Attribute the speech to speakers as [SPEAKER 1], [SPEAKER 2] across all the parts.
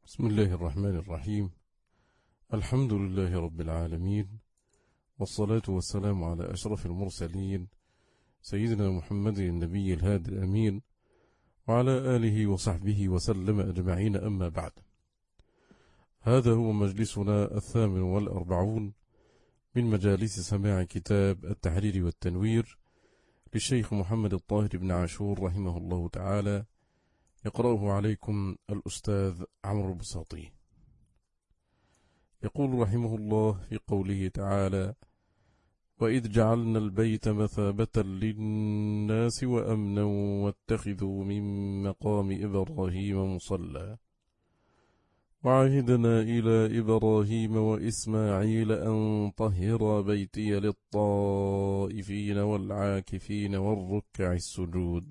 [SPEAKER 1] بسم الله الرحمن الرحيم. الحمد لله رب العالمين، والصلاة والسلام على أشرف المرسلين سيدنا محمد النبي الهادي الأمين، وعلى آله وصحبه وسلم أجمعين، أما بعد. هذا هو مجلسنا 48 من مجالس سماع كتاب التحرير والتنوير للشيخ محمد الطاهر بن عاشور رحمه الله تعالى، يقرأه عليكم الأستاذ عمرو البساطي. يقول رحمه الله في قوله تعالى: وإذ جعلنا البيت مثابة للناس وأمنا واتخذوا من مقام إبراهيم مصلى وعهدنا إلى إبراهيم وإسماعيل أن طهر بيتي للطائفين والعاكفين والركع السجود.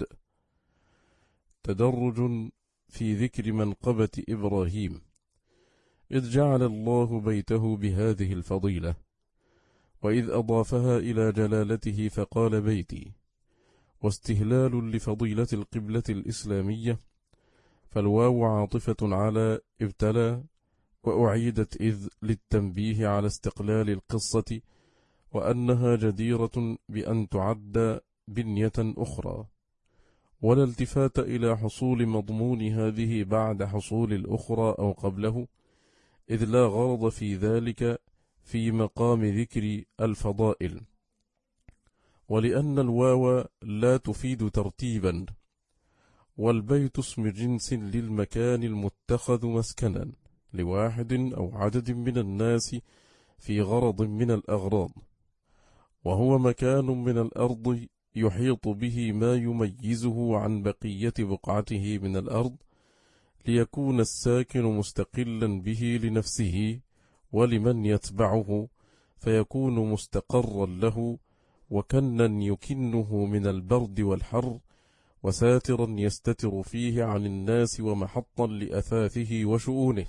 [SPEAKER 1] تدرج في ذكر منقبة إبراهيم، إذ جعل الله بيته بهذه الفضيلة، وإذ أضافها إلى جلالته فقال بيتي، واستهلال لفضيلة القبلة الإسلامية، فالواو عاطفة على ابتلى، وأعيدت إذ للتنبيه على استقلال القصة وأنها جديرة بأن تعد بنية أخرى، ولا التفات إلى حصول مضمون هذه بعد حصول الأخرى أو قبله، إذ لا غرض في ذلك في مقام ذكر الفضائل، ولأن الواو لا تفيد ترتيبا، والبيت اسم جنس للمكان المتخذ مسكنا لواحد أو عدد من الناس في غرض من الأغراض، وهو مكان من الأرض يحيط به ما يميزه عن بقية بقعته من الأرض، ليكون الساكن مستقلا به لنفسه ولمن يتبعه، فيكون مستقرا له، وكنا يكنه من البرد والحر، وساترا يستتر فيه عن الناس، ومحطا لأثاثه وشؤونه.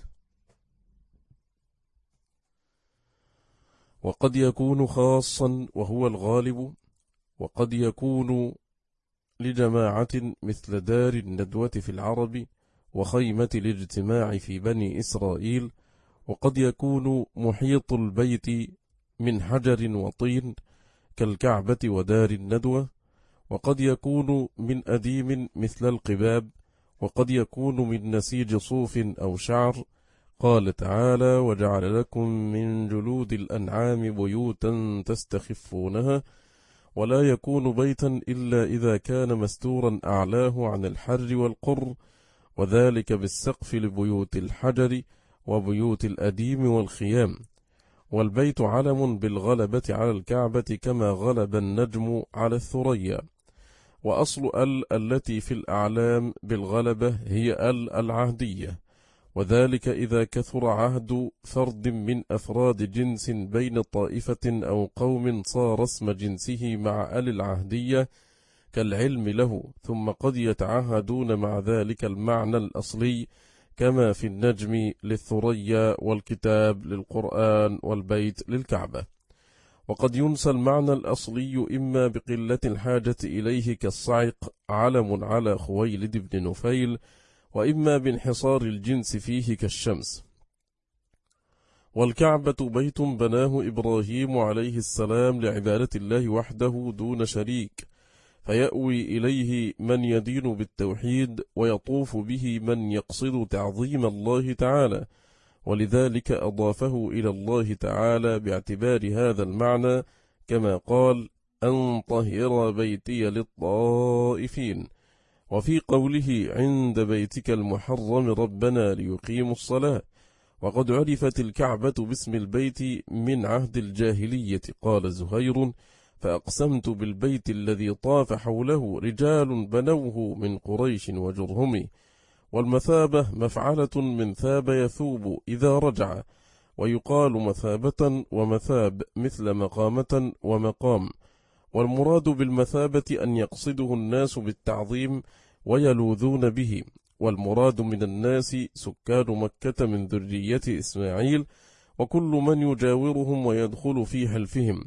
[SPEAKER 1] وقد يكون خاصا وهو الغالب، وقد يكون لجماعة مثل دار الندوة في العرب وخيمة الاجتماع في بني إسرائيل، وقد يكون محيط البيت من حجر وطين كالكعبة ودار الندوة، وقد يكون من أديم مثل القباب، وقد يكون من نسيج صوف أو شعر. قال تعالى: وجعل لكم من جلود الأنعام بيوتا تستخفونها. ولا يكون بيتا إلا إذا كان مستورا أعلاه عن الحر والقر، وذلك بالسقف لبيوت الحجر وبيوت الأديم والخيام. والبيت علم بالغلبة على الكعبة، كما غلب النجم على الثريا. وأصل التي في الأعلام بالغلبة هي العهدية، وذلك إذا كثر عهد فرد من أفراد جنس بين طائفة أو قوم، صار اسم جنسه مع العهدية كالعلم له، ثم قد يتعهدون مع ذلك المعنى الأصلي، كما في النجم للثريا، والكتاب للقرآن، والبيت للكعبة. وقد ينسى المعنى الأصلي إما بقلة الحاجة إليه كالصعق علم على خويلد بن نفيل، وإما بانحصار الجنس فيه كالشمس. والكعبة بيت بناه إبراهيم عليه السلام لعبادة الله وحده دون شريك، فيأوي إليه من يدين بالتوحيد، ويطوف به من يقصد تعظيم الله تعالى، ولذلك أضافه إلى الله تعالى باعتبار هذا المعنى، كما قال: أن طهر بيتي للطائفين. وفي قوله: عند بيتك المحرم ربنا ليقيموا الصلاة. وقد عرفت الكعبة باسم البيت من عهد الجاهلية. قال زهير: فأقسمت بالبيت الذي طاف حوله رجال بنوه من قريش وجرهم. والمثابة مفعلة من ثاب يثوب إذا رجع، ويقال مثابة ومثاب مثل مقامة ومقام. والمراد بالمثابة أن يقصده الناس بالتعظيم ويلوذون به، والمراد من الناس سكان مكة من ذرية إسماعيل، وكل من يجاورهم ويدخل في حلفهم.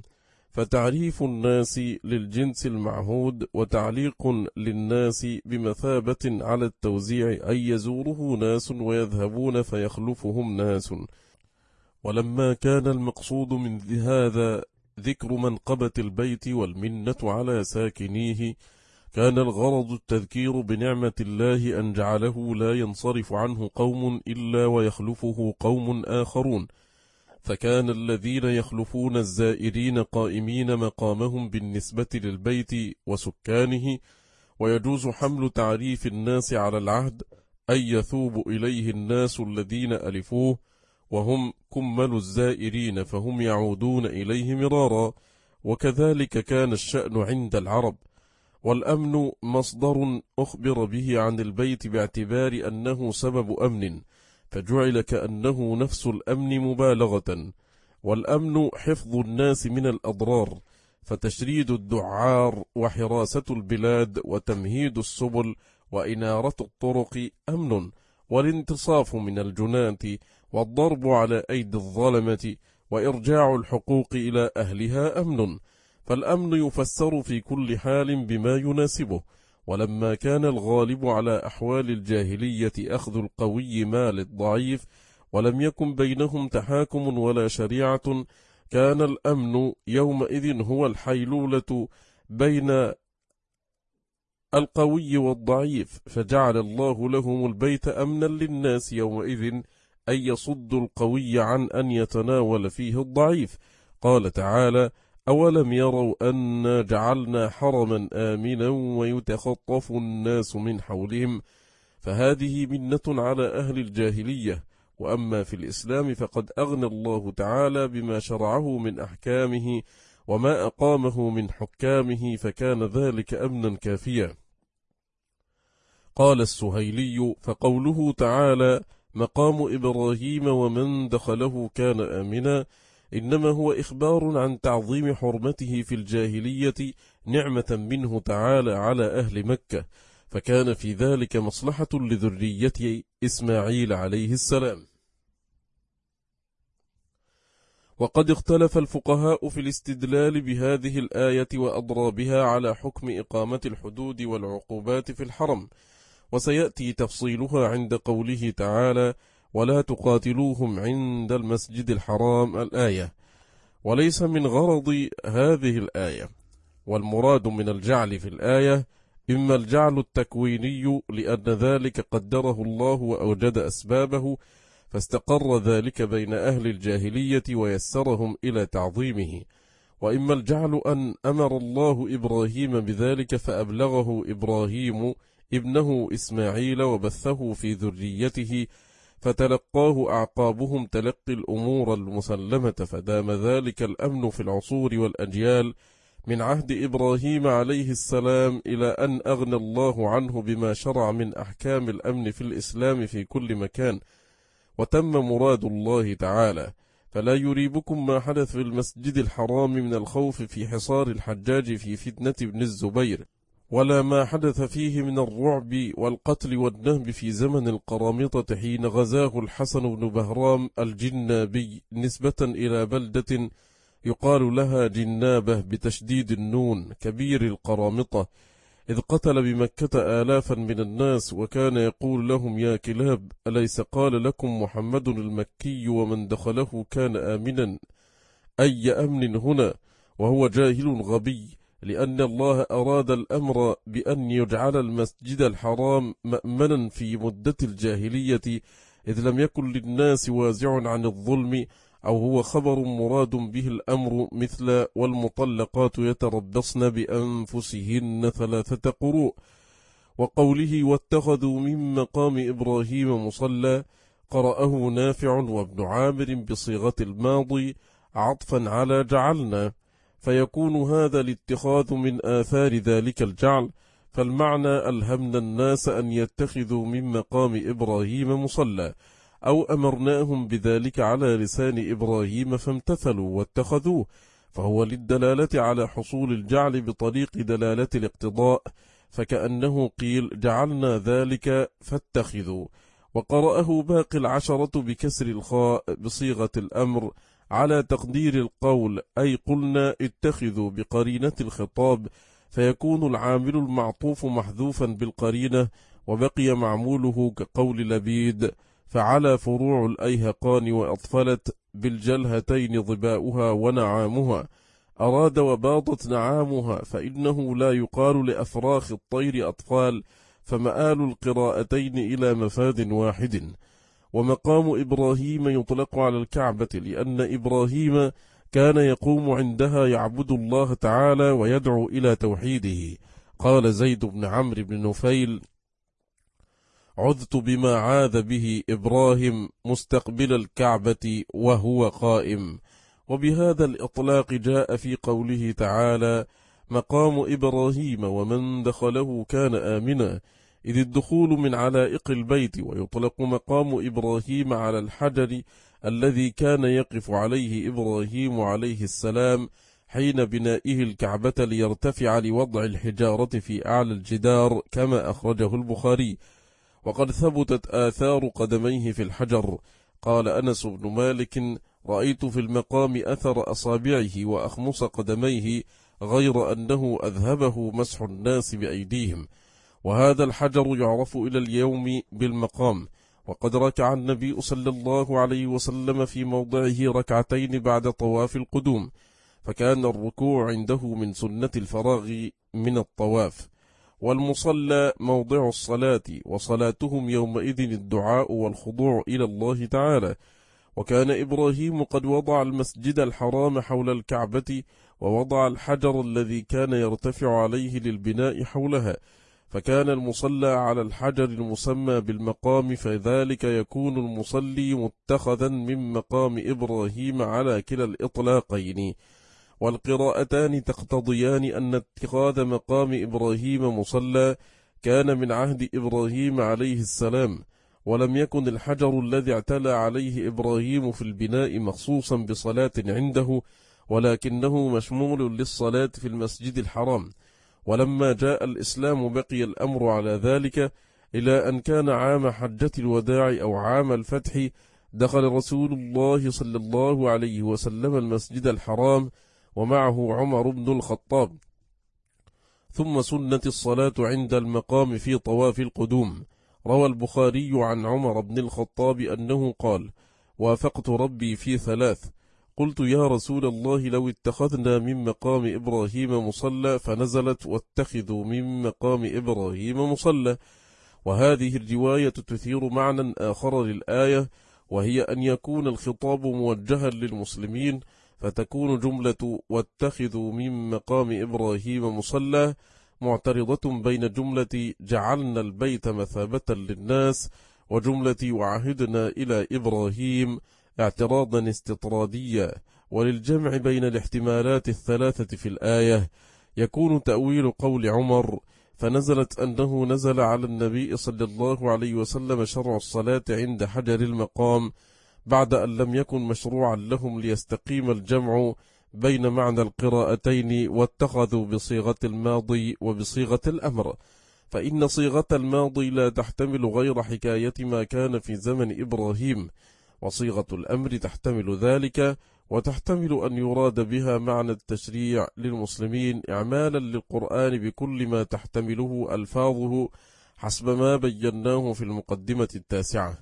[SPEAKER 1] فتعريف الناس للجنس المعهود وتعليق للناس بمثابة على التوزيع أي يزوره ناس ويذهبون فيخلفهم ناس. ولما كان المقصود من هذا ذكر منقبة البيت والمنة على ساكنيه، كان الغرض التذكير بنعمة الله أن جعله لا ينصرف عنه قوم إلا ويخلفه قوم آخرون، فكان الذين يخلفون الزائرين قائمين مقامهم بالنسبة للبيت وسكانه. ويجوز حمل تعريف الناس على العهد أي يثوب إليه الناس الذين ألفوه، وهم كمل الزائرين فهم يعودون إليه مرارا. وكذلك كان الشأن عند العرب. والأمن مصدر أخبر به عن البيت باعتبار أنه سبب أمن، فجعل كأنه نفس الأمن مبالغة. والأمن حفظ الناس من الأضرار، فتشريد الدعار وحراسة البلاد وتمهيد السبل وإنارة الطرق أمن، والانتصاف من الجنات والضرب على أيدي الظلمة وإرجاع الحقوق إلى أهلها أمن. فالأمن يفسر في كل حال بما يناسبه. ولما كان الغالب على أحوال الجاهلية أخذ القوي مال الضعيف، ولم يكن بينهم تحاكم ولا شريعة، كان الأمن يومئذ هو الحيلولة بين القوي والضعيف، فجعل الله لهم البيت أمنا للناس يومئذ، أن يصد القوي عن أن يتناول فيه الضعيف. قال تعالى: أولم يروا أنا جعلنا حرما آمنا ويتخطف الناس من حولهم. فهذه منة على أهل الجاهلية. وأما في الإسلام فقد أغنى الله تعالى بما شرعه من أحكامه وما أقامه من حكامه، فكان ذلك أمنا كافيا. قال السهيلي: فقوله تعالى مقام إبراهيم ومن دخله كان آمنا، إنما هو إخبار عن تعظيم حرمته في الجاهلية نعمة منه تعالى على أهل مكة، فكان في ذلك مصلحة لذرية إسماعيل عليه السلام. وقد اختلف الفقهاء في الاستدلال بهذه الآية وأضرابها على حكم إقامة الحدود والعقوبات في الحرم، وسيأتي تفصيلها عند قوله تعالى: ولا تقاتلوهم عند المسجد الحرام الآية. وليس من غرض هذه الآية. والمراد من الجعل في الآية إما الجعل التكويني، لأن ذلك قدره الله وأوجد أسبابه، فاستقر ذلك بين أهل الجاهلية ويسرهم إلى تعظيمه. وإما الجعل أن أمر الله إبراهيم بذلك فأبلغه إبراهيم ابنه إسماعيل وبثه في ذريته، فتلقاه أعقابهم تلقي الأمور المسلمة، فدام ذلك الأمن في العصور والأجيال من عهد إبراهيم عليه السلام إلى أن أغنى الله عنه بما شرع من أحكام الأمن في الإسلام في كل مكان، وتم مراد الله تعالى. فلا يريبكم ما حدث في المسجد الحرام من الخوف في حصار الحجاج في فتنة ابن الزبير، ولا ما حدث فيه من الرعب والقتل والنهب في زمن القرامطة حين غزاه الحسن بن بهرام الجنابي نسبة إلى بلدة يقال لها جنابة بتشديد النون كبير القرامطة، إذ قتل بمكة آلافا من الناس، وكان يقول لهم: يا كلاب، أليس قال لكم محمد المكي ومن دخله كان آمنا؟ أي أمن هنا؟ وهو جاهل غبي، لأن الله أراد الأمر بأن يجعل المسجد الحرام مأمنا في مدة الجاهلية، إذ لم يكن للناس وازع عن الظلم، أو هو خبر مراد به الأمر، مثل والمطلقات يتربصن بأنفسهن 3 قروء. وقوله واتخذوا من مقام إبراهيم مصلى، قرأه نافع وابن عامر بصيغة الماضي عطفا على جعلنا، فيكون هذا الاتخاذ من آثار ذلك الجعل. فالمعنى ألهمنا الناس أن يتخذوا من مقام إبراهيم مصلى، أو أمرناهم بذلك على لسان إبراهيم فامتثلوا واتخذوه، فهو للدلالة على حصول الجعل بطريق دلالة الاقتضاء، فكأنه قيل جعلنا ذلك فاتخذوا. وقرأه باقي 10 بكسر الخاء بصيغة الأمر على تقدير القول، أي قلنا اتخذوا بقرينة الخطاب، فيكون العامل المعطوف محذوفا بالقرينة وبقي معموله كقول لبيد: فعلى فروع الأيهقان وأطفلت بالجلهتين ظباؤها ونعامها، أراد وباضت نعامها، فإنه لا يقال لأفراخ الطير أطفال، فمآل القراءتين إلى مفاد واحد. ومقام إبراهيم يطلق على الكعبة، لأن إبراهيم كان يقوم عندها يعبد الله تعالى ويدعو إلى توحيده. قال زيد بن عمرو بن نفيل: عذت بما عاذ به إبراهيم مستقبل الكعبة وهو قائم. وبهذا الإطلاق جاء في قوله تعالى: مقام إبراهيم ومن دخله كان آمنا، إذ الدخول من علائق البيت. ويطلق مقام إبراهيم على الحجر الذي كان يقف عليه إبراهيم عليه السلام حين بنائه الكعبة ليرتفع لوضع الحجارة في أعلى الجدار، كما أخرجه البخاري. وقد ثبتت آثار قدميه في الحجر. قال أنس بن مالك: رأيت في المقام أثر أصابعه وأخمص قدميه، غير أنه أذهبه مسح الناس بأيديهم. وهذا الحجر يعرف إلى اليوم بالمقام. وقد ركع النبي صلى الله عليه وسلم في موضعه ركعتين بعد طواف القدوم، فكان الركوع عنده من سنة الفراغ من الطواف. والمصلى موضع الصلاة، وصلاتهم يومئذ الدعاء والخضوع إلى الله تعالى. وكان إبراهيم قد وضع المسجد الحرام حول الكعبة، ووضع الحجر الذي كان يرتفع عليه للبناء حولها، فكان المصلى على الحجر المسمى بالمقام، فذلك يكون المصلي متخذا من مقام إبراهيم على كلا الإطلاقين. والقراءتان تقتضيان أن اتخاذ مقام إبراهيم مصلى كان من عهد إبراهيم عليه السلام، ولم يكن الحجر الذي اعتلى عليه إبراهيم في البناء مخصوصا بصلاة عنده، ولكنه مشمول للصلاة في المسجد الحرام. ولما جاء الإسلام بقي الأمر على ذلك، إلى أن كان عام حجة الوداع أو عام الفتح دخل رسول الله صلى الله عليه وسلم المسجد الحرام ومعه عمر بن الخطاب. ثم سنة الصلاة عند المقام في طواف القدوم. روى البخاري عن عمر بن الخطاب أنه قال: وافقت ربي في 3، قلت يا رسول الله لو اتخذنا من مقام إبراهيم مصلى، فنزلت: واتخذوا من مقام إبراهيم مصلى. وهذه الرواية تثير معنى آخر للآية، وهي أن يكون الخطاب موجها للمسلمين، فتكون جملة واتخذوا من مقام إبراهيم مصلى معترضة بين جملة جعلنا البيت مثابة للناس وجملة وعهدنا إلى إبراهيم اعتراضا استطراديا. وللجمع بين الاحتمالات الثلاثة في الآية يكون تأويل قول عمر: فنزلت أنه نزل على النبي صلى الله عليه وسلم شرع الصلاة عند حجر المقام، بعد أن لم يكن مشروعا لهم، ليستقيم الجمع بين معنى القراءتين، واتخذوا بصيغة الماضي وبصيغة الأمر، فإن صيغة الماضي لا تحتمل غير حكاية ما كان في زمن إبراهيم، وصيغة الأمر تحتمل ذلك، وتحتمل أن يراد بها معنى التشريع للمسلمين إعمالا للقرآن بكل ما تحتمله ألفاظه، حسب ما بيناه في المقدمة 9.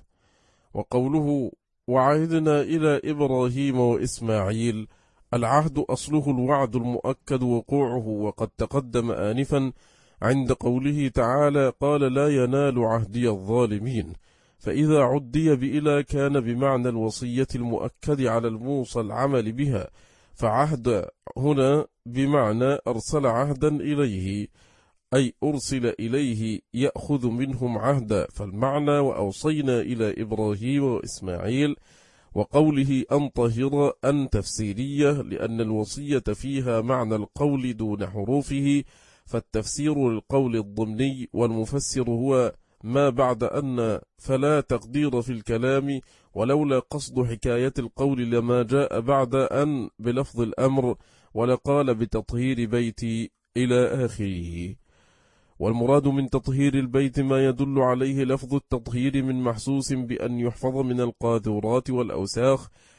[SPEAKER 1] وقوله وعهدنا إلى إبراهيم وإسماعيل، العهد أصله الوعد المؤكد وقوعه، وقد تقدم آنفا عند قوله تعالى: قال لا ينال عهدي الظالمين. فإذا عدي بإلى كان بمعنى الوصية المؤكد على الموصى العمل بها، فعهد هنا بمعنى أرسل عهدا إليه، أي أرسل إليه يأخذ منهم عهدا، فالمعنى وأوصينا إلى إبراهيم وإسماعيل. وقوله أن طهر أن تفسيرية، لأن الوصية فيها معنى القول دون حروفه، فالتفسير للقول الضمني، والمفسر هو ما بعد أن، فلا تقدير في الكلام، ولولا قصد حكاية القول لما جاء بعد أن بلفظ الأمر، ولقال بتطهير بيتي إلى آخره. والمراد من تطهير البيت ما يدل عليه لفظ التطهير من محسوس بأن يحفظ من القاذورات والأوساخ،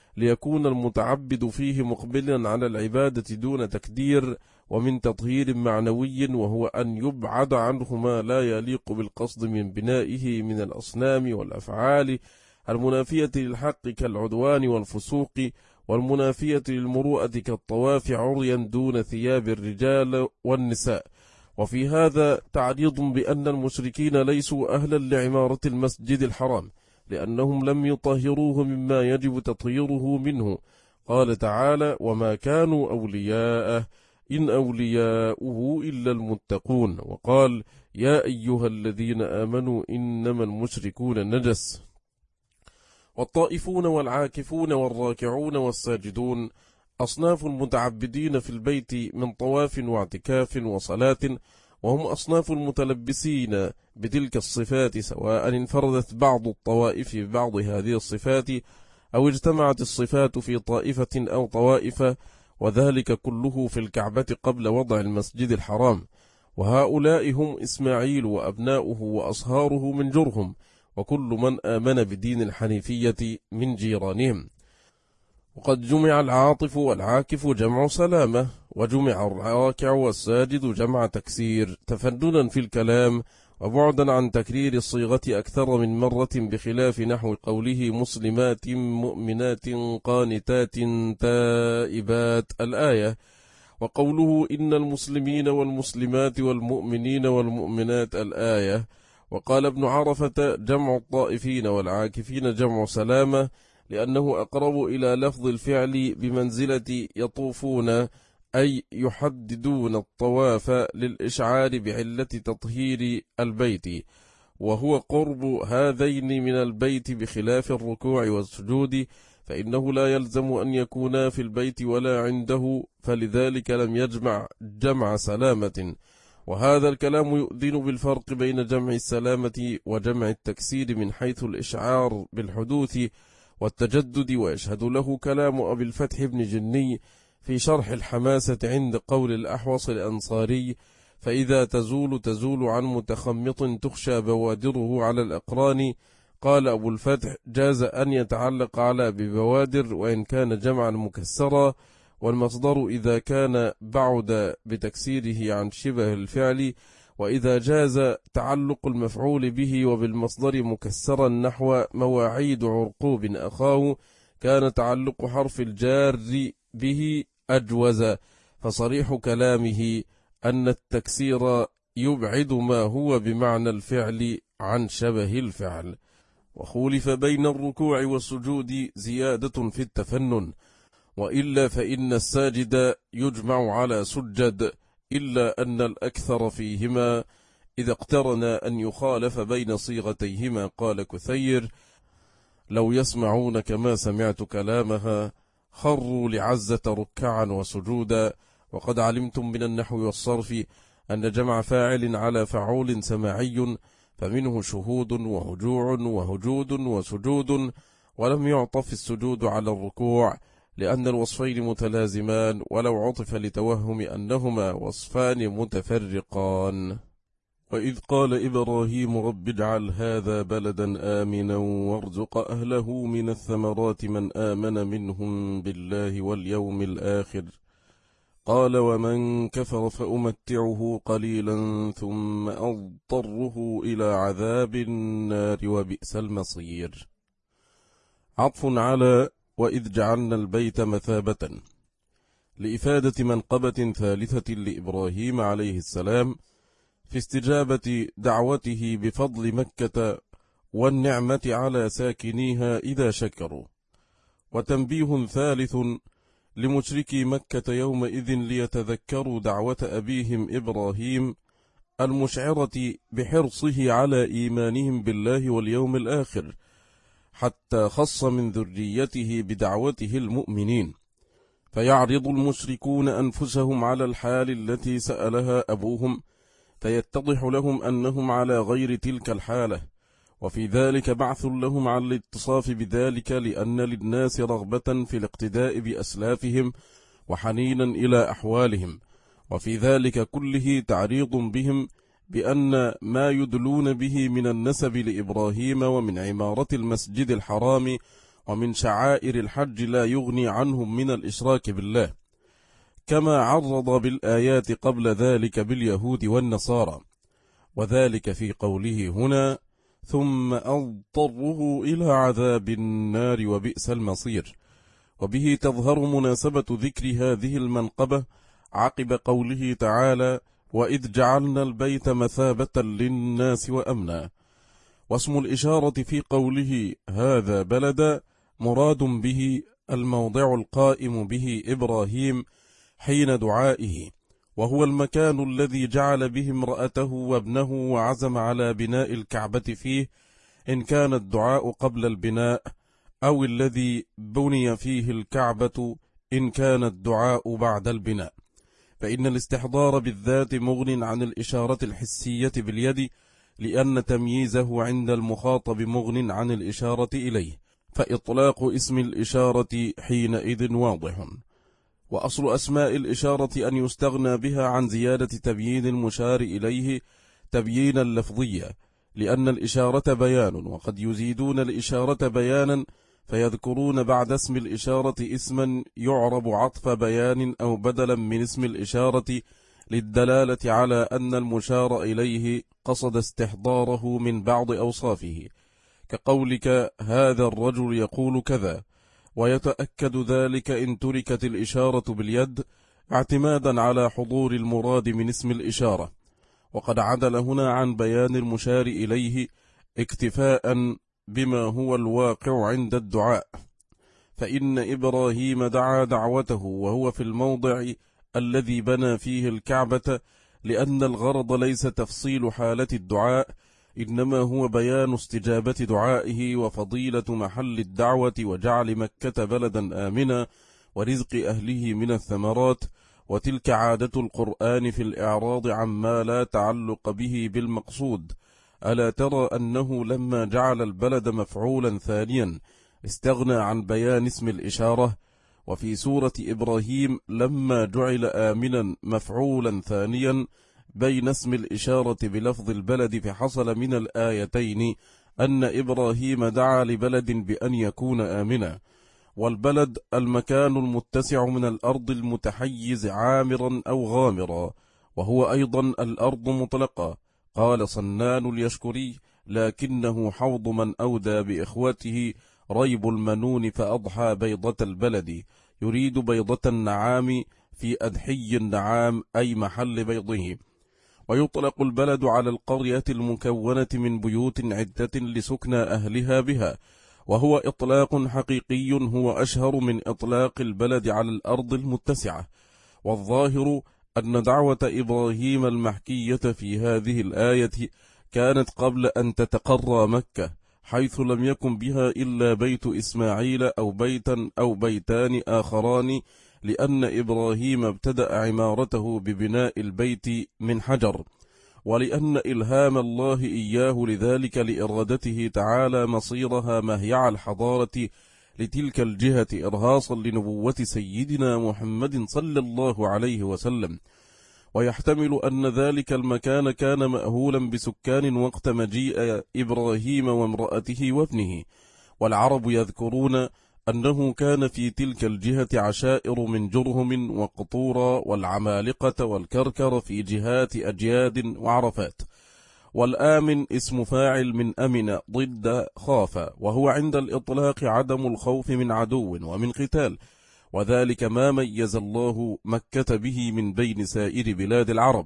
[SPEAKER 1] ليكون المتعبد فيه مقبلا على العبادة دون تكدير، ومن تطهير معنوي، وهو أن يبعد عنه ما لا يليق بالقصد من بنائه من الأصنام والأفعال المنافية للحق كالعدوان والفسوق، والمنافية للمروءة كالطواف عريا دون ثياب الرجال والنساء. وفي هذا تعريض بأن المشركين ليسوا أهلا لعمارة المسجد الحرام، لأنهم لم يطهروه مما يجب تطهيره منه. قال تعالى: وما كانوا أولياءه إن أولياؤه إلا المتقون. وقال: يا أيها الذين آمنوا إنما المشركون نجس. والطائفون والعاكفون والراكعون والساجدون أصناف المتعبدين في البيت من طواف واعتكاف وصلاة، وهم أصناف المتلبسين بتلك الصفات، سواء انفردت بعض الطوائف ببعض هذه الصفات أو اجتمعت الصفات في طائفة أو طوائف، وذلك كله في الكعبة قبل وضع المسجد الحرام. وهؤلاء هم إسماعيل وأبناؤه وأصهاره من جرهم، وكل من آمن بدين الحنيفية من جيرانهم. وقد جمع العاطف والعاكف جمع سلامة، وجمع الراكع والساجد جمع تكسير، تفننا في الكلام وبعدا عن تكرير الصيغة أكثر من مرة، بخلاف نحو قوله مسلمات مؤمنات قانتات تائبات الآية، وقوله إن المسلمين والمسلمات والمؤمنين والمؤمنات الآية. وقال ابن عرفة جمع الطائفين والعاكفين جمع سلامة، لأنه أقرب إلى لفظ الفعل بمنزلة يطوفون، أي يحددون الطواف للإشعار بعلة تطهير البيت، وهو قرب هذين من البيت، بخلاف الركوع والسجود فإنه لا يلزم أن يكونا في البيت ولا عنده، فلذلك لم يجمع جمع سلامة. وهذا الكلام يؤذن بالفرق بين جمع السلامة وجمع التكسير من حيث الإشعار بالحدوث والتجدد، ويشهد له كلام أبي الفتح بن جني في شرح الحماسة عند قول الأحوص الأنصاري: فإذا تزول عن متخمط تخشى بوادره على الأقران. قال أبو الفتح: جاز أن يتعلق على ببوادر وإن كان جمعا مكسرا، والمصدر إذا كان بعد بتكسيره عن شبه الفعل، وإذا جاز تعلق المفعول به وبالمصدر مكسرا نحو مواعيد عرقوب أخاه، كان تعلق حرف الجار به أجوز. فصريح كلامه أن التكسير يبعد ما هو بمعنى الفعل عن شبه الفعل. وخولف بين الركوع والسجود زيادة في التفنن، وإلا فإن الساجد يجمع على سجد، إلا أن الأكثر فيهما إذا اقترن أن يخالف بين صيغتيهما. قال كثير: لو يسمعون كما سمعت كلامها خروا لعزة ركعا وسجودا. وقد علمتم من النحو والصرف أن جمع فاعل على فعول سماعي، فمنه شهود وهجوع وهجود وسجود، ولم يعطف السجود على الركوع لأن الوصفين متلازمان، ولو عطف لتوهم أنهما وصفان متفرقان. وإذ قال إبراهيم رب اجعل هذا بلدا آمنا وارزق أهله من الثمرات من آمن منهم بالله واليوم الآخر، قال ومن كفر فأمتعه قليلا ثم أضطره إلى عذاب النار وبئس المصير. عطف على وإذ جعلنا البيت مثابة، لإفادة منقبة ثالثة لإبراهيم عليه السلام في استجابة دعوته بفضل مكة والنعمة على ساكنيها إذا شكروا، وتنبيه ثالث لمشركي مكة يومئذ ليتذكروا دعوة أبيهم إبراهيم المشعرة بحرصه على إيمانهم بالله واليوم الآخر، حتى خص من ذريته بدعوته المؤمنين، فيعرض المشركون أنفسهم على الحال التي سألها أبوهم، فيتضح لهم أنهم على غير تلك الحالة، وفي ذلك بعث لهم على الاتصاف بذلك، لأن للناس رغبة في الاقتداء بأسلافهم وحنينا إلى أحوالهم، وفي ذلك كله تعريض بهم بأن ما يدلون به من النسب لإبراهيم ومن عمارة المسجد الحرام ومن شعائر الحج لا يغني عنهم من الإشراك بالله، كما عرض بالآيات قبل ذلك باليهود والنصارى، وذلك في قوله هنا: ثم أضطره إلى عذاب النار وبئس المصير. وبه تظهر مناسبة ذكر هذه المنقبة عقب قوله تعالى: وإذ جعلنا البيت مثابة للناس وأمنا. واسم الإشارة في قوله هذا بلد مراد به الموضع القائم به إبراهيم حين دعائه، وهو المكان الذي جعل به امرأته وابنه وعزم على بناء الكعبة فيه، إن كان الدعاء قبل البناء، أو الذي بني فيه الكعبة إن كان الدعاء بعد البناء، فإن الاستحضار بالذات مغن عن الإشارة الحسية باليد، لأن تمييزه عند المخاطب مغن عن الإشارة إليه، فإطلاق اسم الإشارة حينئذ واضح. وأصل أسماء الإشارة أن يستغنى بها عن زيادة تبيين المشار إليه تبيينا لفظيا، لأن الإشارة بيان، وقد يزيدون الإشارة بيانا فيذكرون بعد اسم الإشارة اسما يعرب عطف بيان أو بدلا من اسم الإشارة، للدلالة على أن المشار إليه قصد استحضاره من بعض أوصافه، كقولك هذا الرجل يقول كذا، ويتأكد ذلك إن تركت الإشارة باليد اعتمادا على حضور المراد من اسم الإشارة. وقد عدل هنا عن بيان المشار إليه اكتفاء بما هو الواقع عند الدعاء، فإن إبراهيم دعا دعوته وهو في الموضع الذي بنى فيه الكعبة، لأن الغرض ليس تفصيل حالة الدعاء، إنما هو بيان استجابة دعائه وفضيلة محل الدعوة، وجعل مكة بلدا آمنا ورزق أهله من الثمرات. وتلك عادة القرآن في الإعراض عما لا تعلق به بالمقصود. ألا ترى أنه لما جعل البلد مفعولا ثانيا استغنى عن بيان اسم الإشارة؟ وفي سورة إبراهيم لما جعل آمنا مفعولا ثانيا بين اسم الإشارة بلفظ البلد، فحصل من الآيتين أن إبراهيم دعا لبلد بأن يكون آمنا، والبلد المكان المتسع من الأرض المتحيز عامرا أو غامرا، وهو أيضا الأرض مطلقة. قال صنان اليشكري: لكنه حوض من أودى بإخوته ريب المنون فأضحى بيضة البلد، يريد بيضة النعام في أدحي النعام أي محل بيضه. ويطلق البلد على القرية المكونة من بيوت عدة لسكن أهلها بها، وهو إطلاق حقيقي هو أشهر من إطلاق البلد على الأرض المتسعة. والظاهر أن دعوة إبراهيم المحكية في هذه الآية كانت قبل أن تتقرى مكة، حيث لم يكن بها إلا بيت إسماعيل أو بيتا أو بيتان آخران، لأن إبراهيم ابتدأ عمارته ببناء البيت من حجر، ولأن إلهام الله إياه لذلك لإرادته تعالى مصيرها مهيع الحضارة لتلك الجهة، إرهاصا لنبوة سيدنا محمد صلى الله عليه وسلم. ويحتمل أن ذلك المكان كان مأهولا بسكان وقت مجيء إبراهيم وامرأته وابنه، والعرب يذكرون أنه كان في تلك الجهة عشائر من جرهم وقطورا والعمالقة والكركر في جهات أجياد وعرفات. والآمن اسم فاعل من أمن ضد خاف، وهو عند الإطلاق عدم الخوف من عدو ومن قتال، وذلك ما ميز الله مكة به من بين سائر بلاد العرب.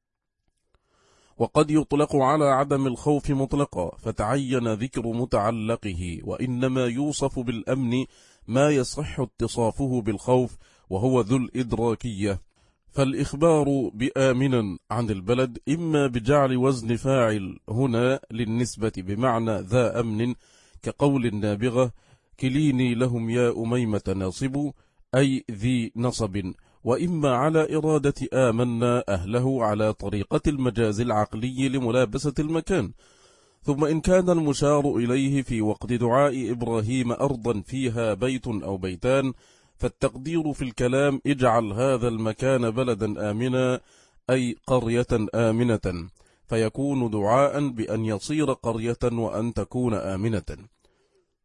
[SPEAKER 1] وقد يطلق على عدم الخوف مطلقا، فتعين ذكر متعلقه، وإنما يوصف بالأمن ما يصح اتصافه بالخوف، وهو ذو الإدراكية. فالإخبار بآمنا عن البلد إما بجعل وزن فاعل هنا للنسبة بمعنى ذا أمن، كقول النابغة: كليني لهم يا أميمة ناصب، أي ذي نصب، وإما على إرادة آمنا أهله على طريقة المجاز العقلي لملابسة المكان. ثم إن كان المشار إليه في وقت دعاء إبراهيم أرضا فيها بيت أو بيتان، فالتقدير في الكلام: اجعل هذا المكان بلدا آمنا، أي قرية آمنة، فيكون دعاء بأن يصير قرية وأن تكون آمنة.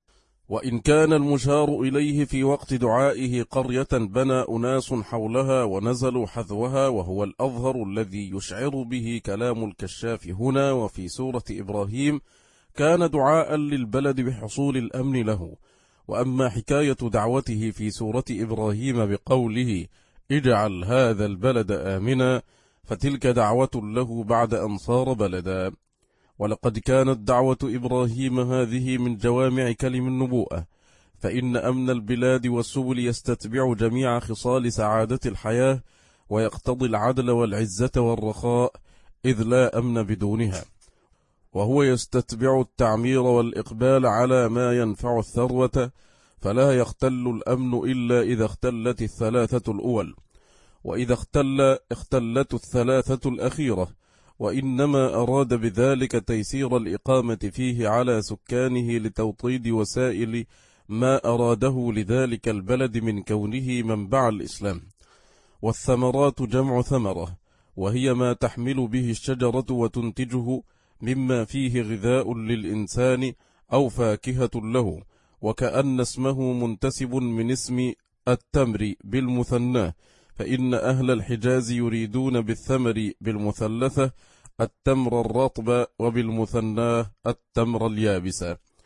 [SPEAKER 1] وإن كان المشار إليه في وقت دعائه قرية بنى أناس حولها ونزلوا حذوها، وهو الأظهر الذي يشعر به كلام الكشاف هنا وفي سورة إبراهيم، كان دعاء للبلد بحصول الأمن له. وأما حكاية دعوته في سورة إبراهيم بقوله اجعل هذا البلد آمنا، فتلك دعوة له بعد أن صار بلدا. ولقد كانت دعوة إبراهيم هذه من جوامع كلم النبوءة، فإن أمن البلاد والسبل يستتبع جميع خصال سعادة الحياة، ويقتضي العدل والعزة والرخاء، إذ لا أمن بدونها، وهو يستتبع التعمير والإقبال على ما ينفع الثروة، فلا يختل الأمن إلا إذا اختلت الثلاثة الأول، وإذا اختلت الثلاثة الأخيرة، وإنما أراد بذلك تيسير الإقامة فيه على سكانه لتوطيد وسائل ما أراده لذلك البلد من كونه منبع الإسلام. والثمرات جمع ثمرة، وهي ما تحمل به الشجرة وتنتجه مما فيه غذاء للإنسان أو فاكهة له، وكأن اسمه منتسب من اسم التمر بالمثنى، فإن أهل الحجاز يريدون بالثمر بالمثلثة التمر الرطب، وبالمثنى التمر اليابس.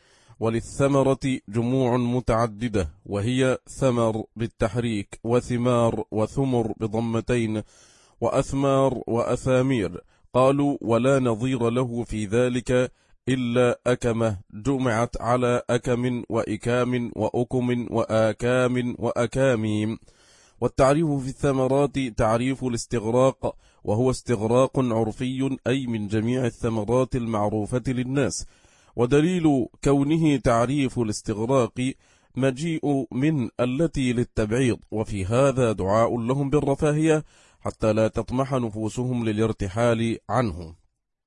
[SPEAKER 1] وللثمرة جموع متعددة، وهي ثمر بالتحريك، وثمار وثمر بضمتين، وأثمار وأثامير. قالوا ولا نظير له في ذلك إلا أكمة جمعت على أكم وإكام وأكم وآكام وأكاميم. والتعريف في الثمرات تعريف الاستغراق، وهو استغراق عرفي أي من جميع الثمرات المعروفة للناس. ودليل كونه تعريف الاستغراق مجيء من التي للتبعيض، وفي هذا دعاء لهم بالرفاهية حتى لا تطمح نفوسهم للارتحال عنه.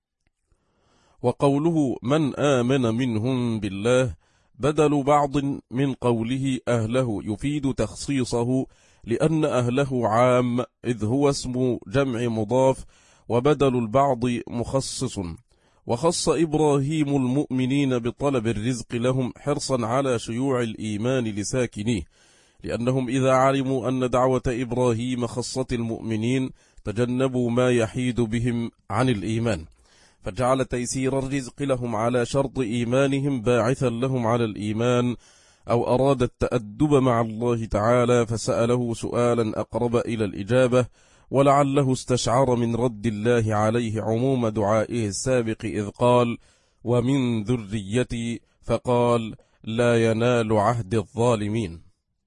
[SPEAKER 1] وقوله من آمن منهم بالله بدل بعض من قوله أهله، يفيد تخصيصه لأن أهله عام، إذ هو اسم جمع مضاف، وبدل البعض مخصص. وخص إبراهيم المؤمنين بطلب الرزق لهم حرصا على شيوع الإيمان لساكنيه، لأنهم إذا علموا أن دعوة إبراهيم خصت المؤمنين تجنبوا ما يحيد بهم عن الإيمان، فجعل تيسير الرزق لهم على شرط إيمانهم باعثا لهم على الإيمان، أو أراد التأدب مع الله تعالى فسأله سؤالا أقرب إلى الإجابة، ولعله استشعر من رد الله عليه عموم دعائه السابق إذ قال ومن ذريتي، فقال لا ينال عهد الظالمين،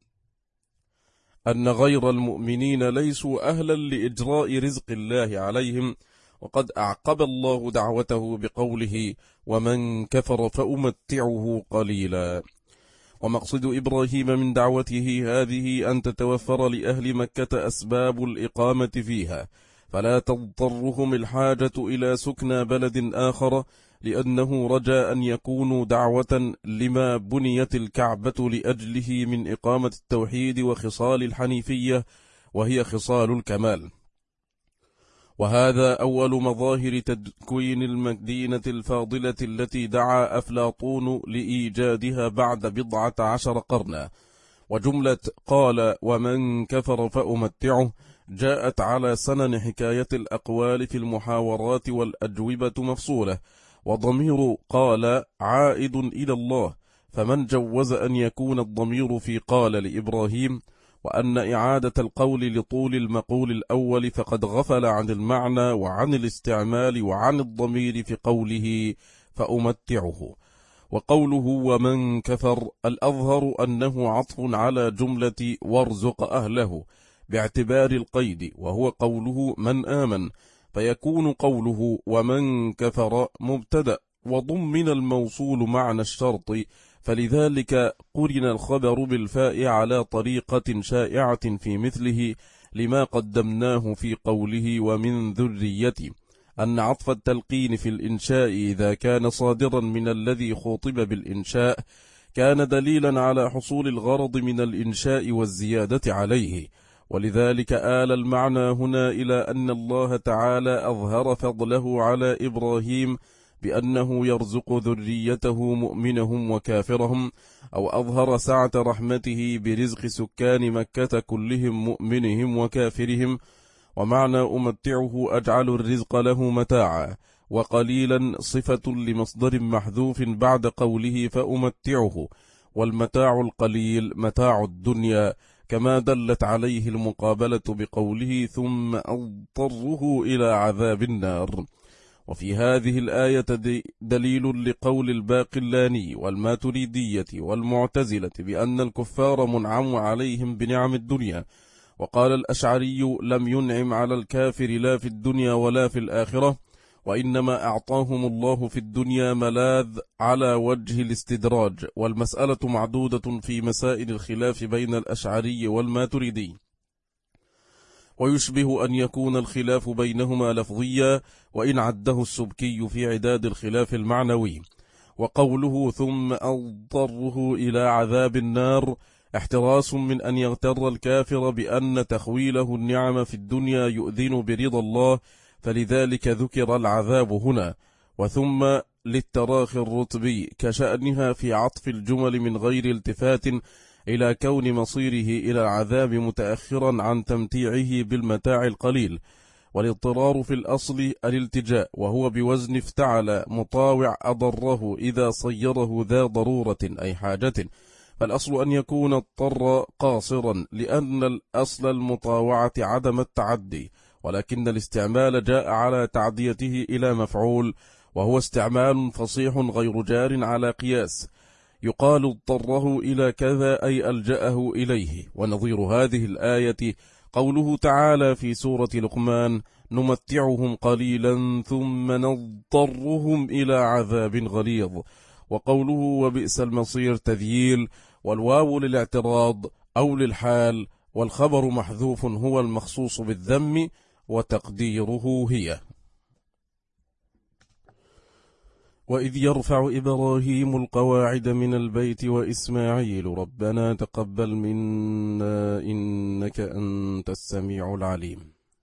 [SPEAKER 1] أن غير المؤمنين ليسوا أهلا لإجراء رزق الله عليهم. وقد أعقب الله دعوته بقوله ومن كفر فأمتعه قليلا. ومقصد إبراهيم من دعوته هذه أن تتوفر لأهل مكة أسباب الإقامة فيها، فلا تضطرهم الحاجة إلى سكنى بلد آخر، لأنه رجاء أن يكونوا دعوة لما بنيت الكعبة لأجله من إقامة التوحيد وخصال الحنيفية، وهي خصال الكمال. وهذا أول مظاهر تكوين المدينة الفاضلة التي دعا أفلاطون لإيجادها بعد 14 قرنا. وجملة قال ومن كفر فأمتعه جاءت على سنن حكاية الأقوال في المحاورات والأجوبة مفصولة، وضمير قال عائد إلى الله، فمن جوز أن يكون الضمير في قال لإبراهيم وأن إعادة القول لطول المقول الأول فقد غفل عن المعنى وعن الاستعمال وعن الضمير في قوله فأمتعه. وقوله ومن كفر الأظهر أنه عطف على جملة وارزق أهله باعتبار القيد، وهو قوله من آمن، فيكون قوله ومن كفر مبتدأ وضمن الموصول معنى الشرط، فلذلك قرن الخبر بالفاء على طريقة شائعة في مثله لما قدمناه في قوله ومن ذريتي، أن عطف التلقين في الإنشاء إذا كان صادرا من الذي خاطب بالإنشاء كان دليلا على حصول الغرض من الإنشاء والزيادة عليه، ولذلك آل المعنى هنا إلى أن الله تعالى أظهر فضله على إبراهيم بأنه يرزق ذريته مؤمنهم وكافرهم، أو أظهر سعة رحمته برزق سكان مكة كلهم مؤمنهم وكافرهم. ومعنى أمتعه أجعل الرزق له متاعا، وقليلا صفة لمصدر محذوف بعد قوله فأمتعه، والمتاع القليل متاع الدنيا، كما دلت عليه المقابلة بقوله ثم أضطره إلى عذاب النار. وفي هذه الآية دليل لقول الباقلاني والماتريدية والمعتزلة بأن الكفار منعم عليهم بنعم الدنيا، وقال الأشعري لم ينعم على الكافر لا في الدنيا ولا في الآخرة، وإنما أعطاهم الله في الدنيا ملاذ على وجه الاستدراج. والمسألة معدودة في مسائل الخلاف بين الأشعري والماتريدي، ويشبه أن يكون الخلاف بينهما لفظيا، وإن عده السبكي في عداد الخلاف المعنوي. وقوله ثم أضطره إلى عذاب النار احتراس من أن يغتر الكافر بأن تخويله النعم في الدنيا يؤذن برضا الله، فلذلك ذكر العذاب هنا. وثم للتراخي الرتبي كشأنها في عطف الجمل من غير التفات إلى كون مصيره إلى العذاب متأخرا عن تمتيعه بالمتاع القليل. والاضطرار في الأصل الالتجاء، وهو بوزن افتعل مطاوع أضره إذا صيره ذا ضرورة أي حاجة، فالأصل أن يكون اضطر قاصرا، لأن الأصل المطاوعة عدم التعدي، ولكن الاستعمال جاء على تعديته إلى مفعول، وهو استعمال فصيح غير جار على قياس. يقال اضطره إلى كذا أي ألجأه إليه. ونظير هذه الآية قوله تعالى في سورة لقمان نمتعهم قليلا ثم نضطرهم إلى عذاب غليظ، وقوله وبئس المصير تذييل، والواو للاعتراض أو للحال، والخبر محذوف هو المخصوص بالذم، وتقديره هي. وإذ يرفع إبراهيم القواعد من البيت وإسماعيل ربنا تقبل منا إنك أنت السميع العليم.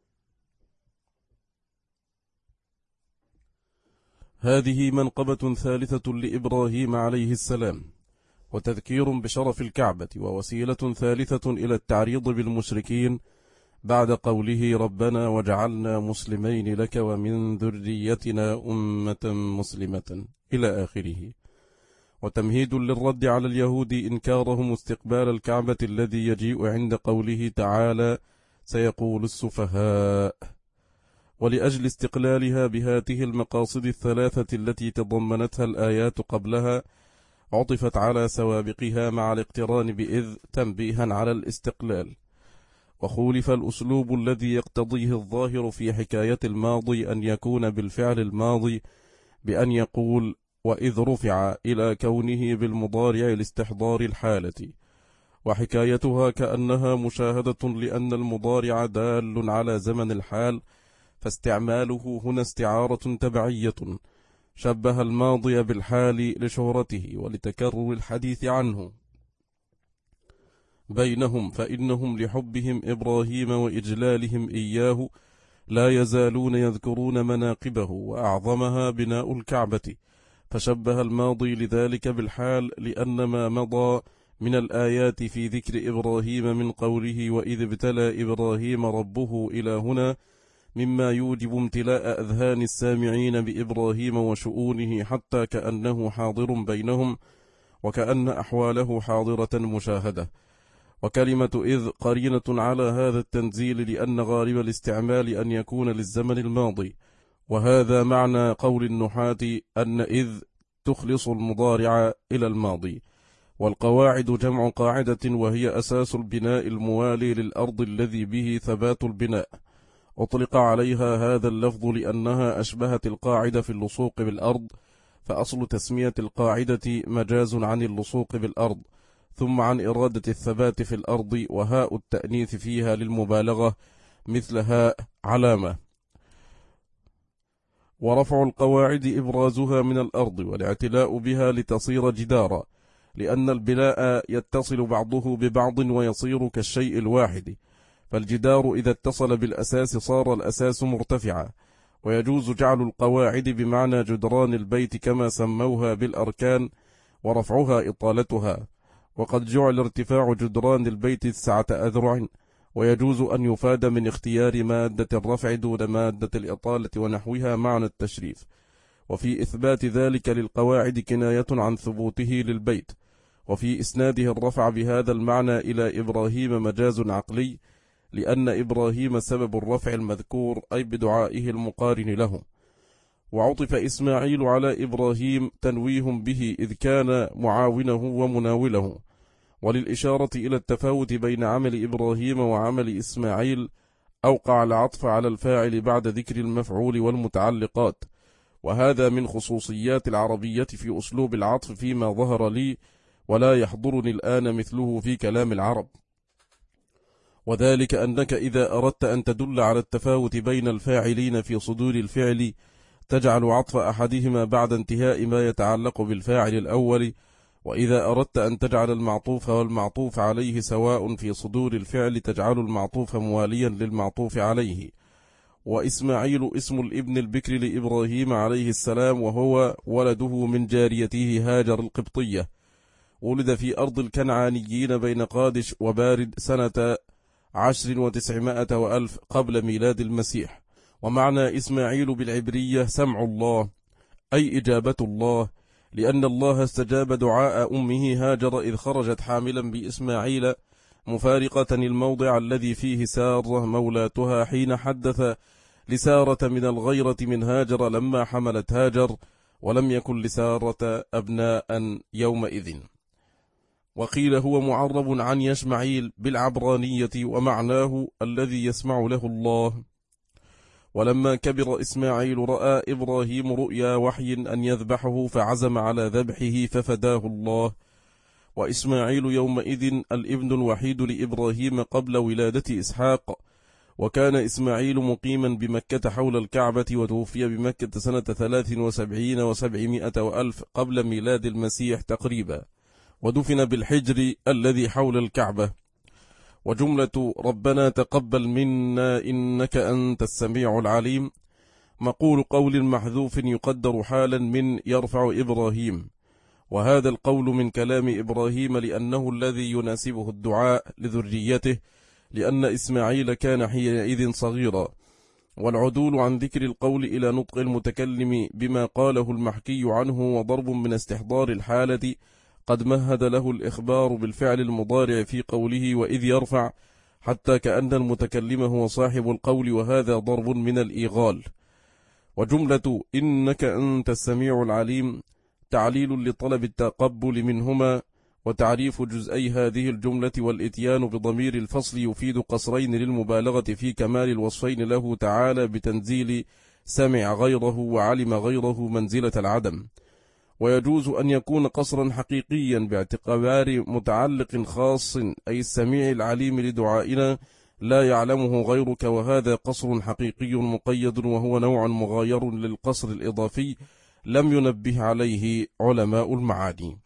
[SPEAKER 1] هذه منقبة ثالثة لإبراهيم عليه السلام، وتذكير بشرف الكعبة، ووسيلة ثالثة إلى التعريض بالمشركين بعد قوله ربنا وجعلنا مسلمين لك ومن ذريتنا أمة مسلمة إلى آخره، وتمهيد للرد على اليهود إنكارهم استقبال الكعبة الذي يجيء عند قوله تعالى سيقول السفهاء، ولأجل استقلالها بهاته المقاصد الثلاثة التي تضمنتها الآيات قبلها عطفت على سوابقها مع الاقتران بإذ تنبيها على الاستقلال. وخولف الأسلوب الذي يقتضيه الظاهر في حكاية الماضي أن يكون بالفعل الماضي بأن يقول وإذ رفع إلى كونه بالمضارع لاستحضار الحالة، وحكايتها كأنها مشاهدة لأن المضارع دال على زمن الحال، فاستعماله هنا استعارة تبعية شبه الماضي بالحال لشهرته ولتكرر الحديث عنه بينهم، فإنهم لحبهم إبراهيم وإجلالهم إياه لا يزالون يذكرون مناقبه وأعظمها بناء الكعبة، فشبه الماضي لذلك بالحال، لأن ما مضى من الآيات في ذكر إبراهيم من قوله وإذ ابتلى إبراهيم ربه إلى هنا مما يوجب امتلاء أذهان السامعين بإبراهيم وشؤونه حتى كأنه حاضر بينهم، وكأن أحواله حاضرة مشاهدة. وكلمة إذ قرينة على هذا التنزيل، لأن غالب الاستعمال أن يكون للزمن الماضي، وهذا معنى قول النحاة أن إذ تخلص المضارع إلى الماضي. والقواعد جمع قاعدة، وهي أساس البناء الموالي للأرض الذي به ثبات البناء. أطلق عليها هذا اللفظ لأنها أشبهت القاعدة في اللصوق بالأرض، فأصل تسمية القاعدة مجاز عن اللصوق بالأرض، ثم عن إرادة الثبات في الأرض، وهاء التأنيث فيها للمبالغة مثل هاء علامة. ورفع القواعد إبرازها من الأرض والاعتلاء بها لتصير جدارا، لأن البناء يتصل بعضه ببعض ويصير كالشيء الواحد، فالجدار إذا اتصل بالأساس صار الأساس مرتفعا، ويجوز جعل القواعد بمعنى جدران البيت كما سموها بالأركان، ورفعها إطالتها، وقد جعل ارتفاع جدران البيت 9 أذرع، ويجوز أن يفاد من اختيار مادة الرفع دون مادة الإطالة ونحوها معنى التشريف. وفي إثبات ذلك للقواعد كناية عن ثبوته للبيت، وفي إسناده الرفع بهذا المعنى إلى إبراهيم مجاز عقلي، لأن إبراهيم سبب الرفع المذكور أي بدعائه المقارن له. وعطف إسماعيل على إبراهيم تنويه به إذ كان معاونه ومناوله، وللإشارة إلى التفاوت بين عمل إبراهيم وعمل إسماعيل أوقع العطف على الفاعل بعد ذكر المفعول والمتعلقات، وهذا من خصوصيات العربية في أسلوب العطف فيما ظهر لي، ولا يحضرني الآن مثله في كلام العرب. وذلك أنك إذا أردت أن تدل على التفاوت بين الفاعلين في صدور الفعل تجعل عطف أحدهما بعد انتهاء ما يتعلق بالفاعل الأول، وإذا أردت أن تجعل المعطوف والمعطوف عليه سواء في صدور الفعل تجعل المعطوف مواليا للمعطوف عليه. وإسماعيل اسم الابن البكر لإبراهيم عليه السلام، وهو ولده من جاريته هاجر القبطية، ولد في أرض الكنعانيين بين قادش وبارد سنة 10 و900 قبل ميلاد المسيح. ومعنى إسماعيل بالعبرية سمع الله، أي إجابة الله، لأن الله استجاب دعاء أمه هاجر إذ خرجت حاملا بإسماعيل مفارقة الموضع الذي فيه سارة مولاتها، حين حدث لسارة من الغيرة من هاجر لما حملت هاجر، ولم يكن لسارة أبناء يومئذ. وقيل هو معرب عن يشمعيل بالعبرانية، ومعناه الذي يسمع له الله. ولما كبر إسماعيل رأى إبراهيم رؤيا وحي أن يذبحه فعزم على ذبحه ففداه الله. وإسماعيل يومئذ الابن الوحيد لإبراهيم قبل ولادة إسحاق، وكان إسماعيل مقيما بمكة حول الكعبة، وتوفي بمكة سنة 73 و700 قبل ميلاد المسيح تقريبا، ودفن بالحجر الذي حول الكعبة. وجملة ربنا تقبل منا إنك أنت السميع العليم مقول قول محذوف يقدر حالا من يرفع إبراهيم، وهذا القول من كلام إبراهيم لأنه الذي يناسبه الدعاء لذريته، لأن إسماعيل كان حينئذ صغيرا. والعدول عن ذكر القول إلى نطق المتكلم بما قاله المحكي عنه وضرب من استحضار الحالة قد مهد له الإخبار بالفعل المضارع في قوله وإذ يرفع، حتى كأن المتكلم هو صاحب القول، وهذا ضرب من الإيغال. وجملة إنك أنت السميع العليم تعليل لطلب التقبل منهما، وتعريف جزئي هذه الجملة والإتيان بضمير الفصل يفيد قصرين للمبالغة في كمال الوصفين له تعالى بتنزيل سمع غيره وعلم غيره منزلة العدم. ويجوز أن يكون قصرا حقيقيا باعتبار متعلق خاص، أي السميع العليم لدعائنا لا يعلمه غيرك، وهذا قصر حقيقي مقيد، وهو نوع مغاير للقصر الإضافي لم ينبه عليه علماء المعاني.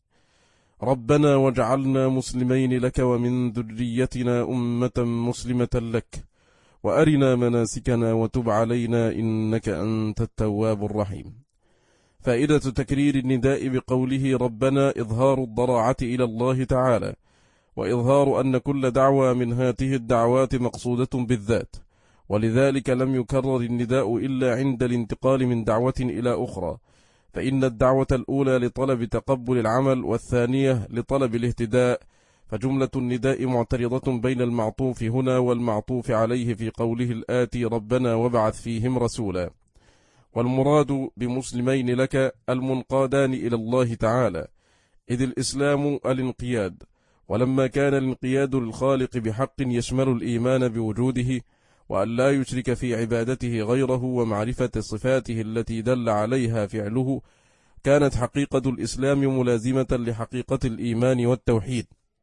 [SPEAKER 1] ربنا واجعلنا مسلمين لك ومن ذريتنا أمة مسلمة لك، وأرنا مناسكنا وتب علينا إنك أنت التواب الرحيم. فائدة تكرير النداء بقوله ربنا إظهار الضراعة إلى الله تعالى، وإظهار أن كل دعوة من هذه الدعوات مقصودة بالذات، ولذلك لم يكرر النداء إلا عند الانتقال من دعوة إلى أخرى، فإن الدعوة الأولى لطلب تقبل العمل والثانية لطلب الاهتداء، فجملة النداء معترضة بين المعطوف هنا والمعطوف عليه في قوله الآتي ربنا وابعث فيهم رسولا. والمراد بمسلمين لك المنقادان إلى الله تعالى، إذ الإسلام الانقياد، ولما كان الانقياد للخالق بحق يشمل الإيمان بوجوده وأن لا يشرك في عبادته غيره ومعرفة صفاته التي دل عليها فعله، كانت حقيقة الإسلام ملازمة لحقيقة الإيمان والتوحيد.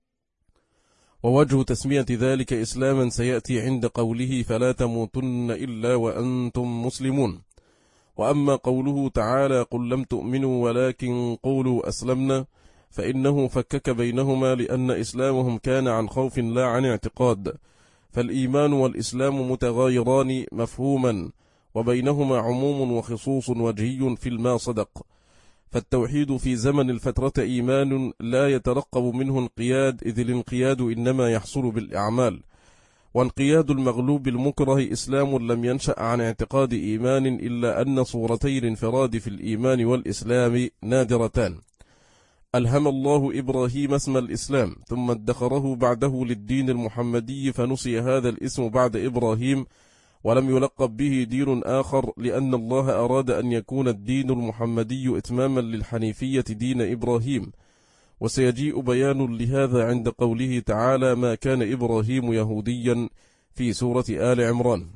[SPEAKER 1] ووجه تسمية ذلك إسلاما سيأتي عند قوله فلا تموتن إلا وأنتم مسلمون. وأما قوله تعالى قل لم تؤمنوا ولكن قولوا أسلمنا، فإنه فكك بينهما، لأن إسلامهم كان عن خوف لا عن اعتقاد، فالإيمان والإسلام متغايران مفهوما، وبينهما عموم وخصوص وجهي في ما صدق. فالتوحيد في زمن الفترة إيمان لا يترقب منه انقياد، إذ الانقياد إنما يحصل بالأعمال، وانقياد المغلوب المكره إسلام لم ينشأ عن اعتقاد إيمان، إلا أن صورتي الانفراد في الإيمان والإسلام نادرتان. ألهم الله إبراهيم اسم الإسلام ثم ادخره بعده للدين المحمدي، فنسي هذا الاسم بعد إبراهيم ولم يلقب به دين آخر، لأن الله أراد أن يكون الدين المحمدي إتماما للحنيفية دين إبراهيم. وسيجيء بيان لهذا عند قوله تعالى: ما كان إبراهيم يهوديا في سورة آل عمران.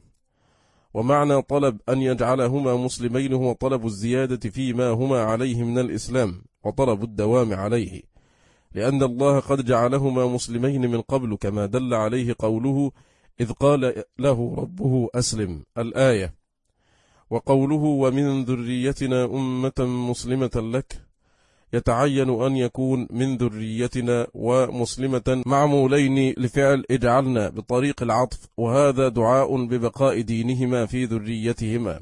[SPEAKER 1] ومعنى طلب أن يجعلهما مسلمين هو طلب الزيادة فيما هما عليه من الإسلام، وطلب الدوام عليه، لأن الله قد جعلهما مسلمين من قبل، كما دل عليه قوله: إذ قال له ربه أسلم، الآية. وقوله: ومن ذريتنا أمة مسلمة لك، يتعين أن يكون من ذريتنا ومسلمة معمولين لفعل اجعلنا بطريق العطف، وهذا دعاء ببقاء دينهما في ذريتهما.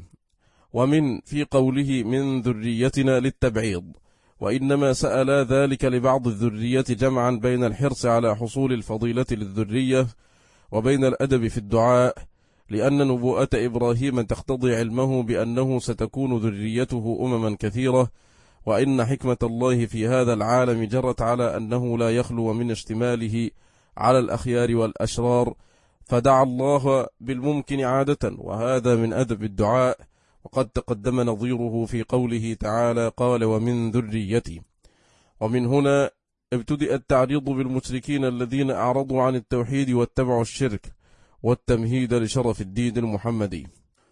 [SPEAKER 1] ومن في قوله من ذريتنا للتبعيض، وإنما سأل ذلك لبعض الذرية جمعا بين الحرص على حصول الفضيلة للذرية وبين الأدب في الدعاء، لأن نبوءة إبراهيم تقتضي علمه بأنه ستكون ذريته أمما كثيرة، وإن حكمة الله في هذا العالم جرت على أنه لا يخلو من اشتماله على الأخيار والأشرار، فدعا الله بالممكن عادة، وهذا من أدب الدعاء، وقد تقدم نظيره في قوله تعالى: قال ومن ذريتي. ومن هنا ابتدأ التعريض بالمشركين الذين أعرضوا عن التوحيد واتبعوا الشرك، والتمهيد لشرف الدين المحمدي.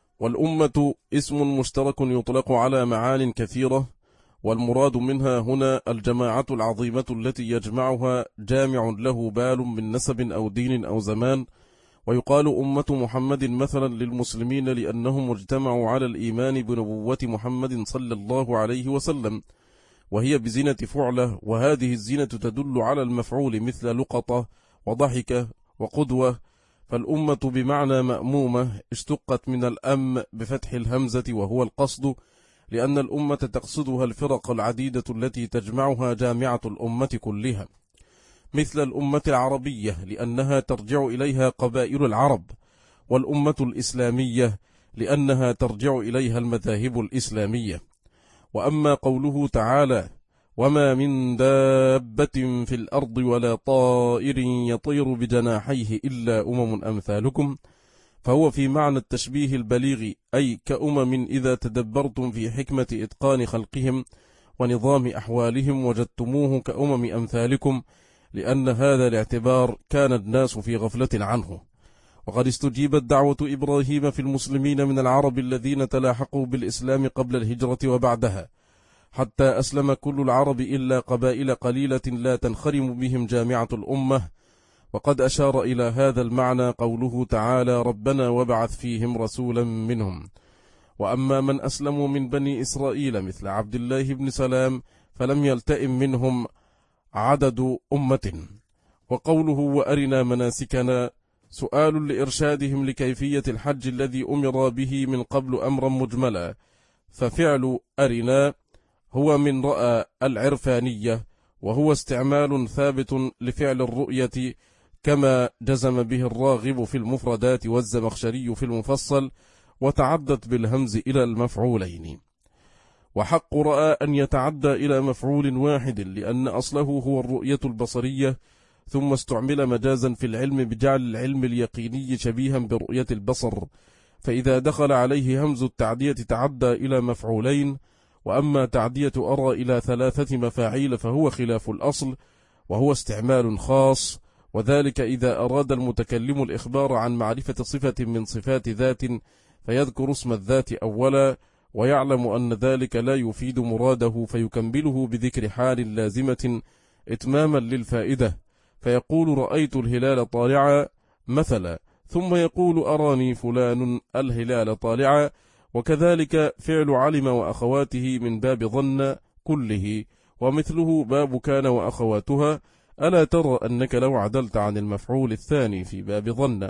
[SPEAKER 1] والأمة اسم مشترك يطلق على معان كثيرة، والمراد منها هنا الجماعة العظيمة التي يجمعها جامع له بال من نسب أو دين أو زمان. ويقال أمة محمد مثلا للمسلمين لأنهم اجتمعوا على الإيمان بنبوة محمد صلى الله عليه وسلم، وهي بزينة فعلة، وهذه الزينة تدل على المفعول، مثل لقطة وضحكة وقدوة. فالأمة بمعنى مأمومة اشتقت من الأم بفتح الهمزة، وهو القصد، لأن الأمة تقصدها الفرق العديدة التي تجمعها جامعة الأمة كلها، مثل الأمة العربية لأنها ترجع إليها قبائل العرب، والأمة الإسلامية لأنها ترجع إليها المذاهب الإسلامية. وأما قوله تعالى: وما من دابة في الأرض ولا طائر يطير بجناحيه إلا أمم أمثالكم، فهو في معنى التشبيه البليغ، أي كأمم إذا تدبرتم في حكمة إتقان خلقهم ونظام أحوالهم وجدتموه كأمم أمثالكم، لأن هذا الاعتبار كان الناس في غفلة عنه. وقد استجيبت دعوة إبراهيم في المسلمين من العرب الذين تلاحقوا بالإسلام قبل الهجرة وبعدها، حتى أسلم كل العرب إلا قبائل قليلة لا تنخرم بهم جامعة الأمة. وقد أشار إلى هذا المعنى قوله تعالى: ربنا وابعث فيهم رسولا منهم. وأما من أسلموا من بني إسرائيل مثل عبد الله بن سلام فلم يلتئم منهم عدد أمة. وقوله: وأرنا مناسكنا، سؤال لإرشادهم لكيفية الحج الذي أمر به من قبل أمرا مجملا، ففعل أرنا هو من رأى العرفانية، وهو استعمال ثابت لفعل الرؤية، كما جزم به الراغب في المفردات والزمخشري في المفصل، وتعدت بالهمز إلى المفعولين. وحق رأى أن يتعدى إلى مفعول واحد، لأن أصله هو الرؤية البصرية، ثم استعمل مجازا في العلم بجعل العلم اليقيني شبيها برؤية البصر، فإذا دخل عليه همز التعدية تعدى إلى مفعولين. وأما تعدية أرى إلى 3 مفاعيل فهو خلاف الأصل، وهو استعمال خاص، وذلك إذا أراد المتكلم الإخبار عن معرفة صفة من صفات ذات فيذكر اسم الذات أولا، ويعلم أن ذلك لا يفيد مراده فيكمله بذكر حال لازمة إتماما للفائدة، فيقول: رأيت الهلال طالعا مثلا، ثم يقول: أراني فلان الهلال طالعا. وكذلك فعل علم وأخواته من باب ظن كله، ومثله باب كان وأخواتها. ألا ترى أنك لو عدلت عن المفعول الثاني في باب ظن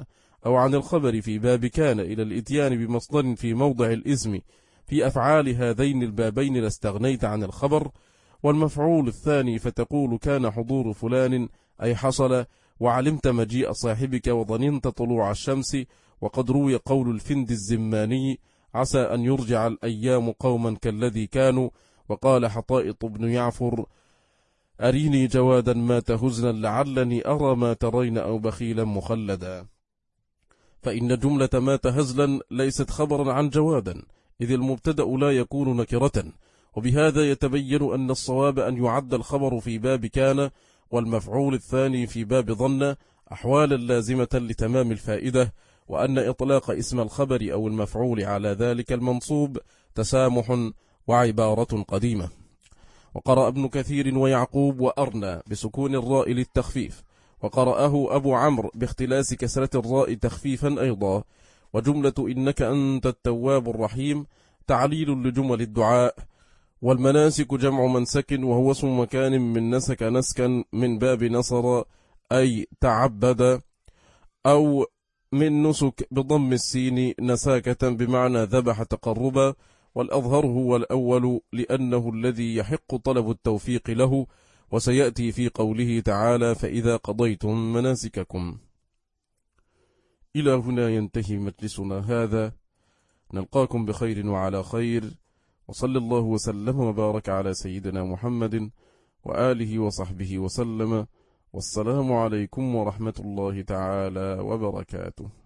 [SPEAKER 1] أو عن الخبر في باب كان إلى الإتيان بمصدر في موضع الاسم في أفعال هذين البابين لاستغنيت عن الخبر. والمفعول الثاني فتقول كان حضور فلان أي حصل، وعلمت مجيء صاحبك وظننت طلوع الشمس. وقد روي قول الفند الزماني عسى أن يرجع الأيام قوما كالذي كانوا. وقال حطائط بن يعفر أريني جوادا مات هزنا لعلني أرى ما ترين أو بخيلا مخلدا. فإن جملة مات هزلا ليست خبرا عن جوادا، إذ المبتدأ لا يكون نكرة، وبهذا يتبين أن الصواب أن يعد الخبر في باب كان والمفعول الثاني في باب ظن أحوالا لازمة لتمام الفائدة، وأن إطلاق اسم الخبر أو المفعول على ذلك المنصوب تسامح وعبارة قديمة. وقرأ ابن كثير ويعقوب وأرنى بسكون الراء للتخفيف، وقرأه أبو عمرو باختلاس كسرة الراء تخفيفا أيضا. وجملة إنك أنت التواب الرحيم تعليل لجمل الدعاء. والمناسك جمع منسك، وهو اسم مكان من نسك نسكا من باب نصر أي تعبد، أو من نسك بضم السين نساكة بمعنى ذبح تقربا. والأظهر هو الأول لأنه الذي يحق طلب التوفيق له، وسيأتي في قوله تعالى فإذا قضيتم مناسككم. إلى هنا ينتهي مجلسنا هذا، نلقاكم بخير وعلى خير، وصلى الله وسلم وبارك على سيدنا محمد وآله وصحبه وسلم، والسلام عليكم ورحمة الله تعالى وبركاته.